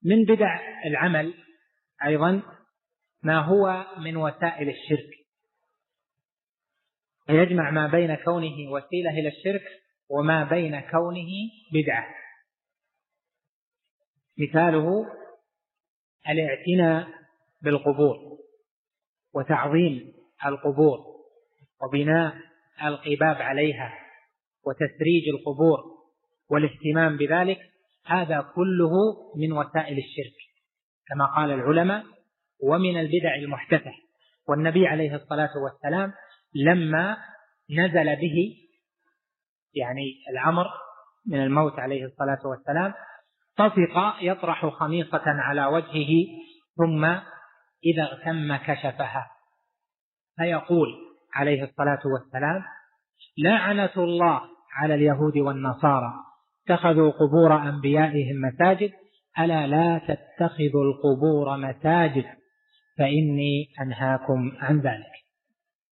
من بدع العمل أيضا ما هو من وسائل الشرك، يجمع ما بين كونه وسيلة إلى الشرك وما بين كونه بدعة. مثاله الاعتناء بالقبور وتعظيم القبور وبناء القباب عليها وتسريج القبور والاهتمام بذلك، هذا كله من وسائل الشرك كما قال العلماء، ومن البدع المحدثة. والنبي عليه الصلاة والسلام لما نزل به يعني الأمر من الموت عليه الصلاة والسلام طفق يطرح خميصة على وجهه ثم إذا اغتم كشفها، فيقول عليه الصلاة والسلام: لعنة الله على اليهود والنصارى اتخذوا قبور أنبيائهم مساجد، ألا لا تتخذوا القبور مساجد فإني أنهاكم عن ذلك.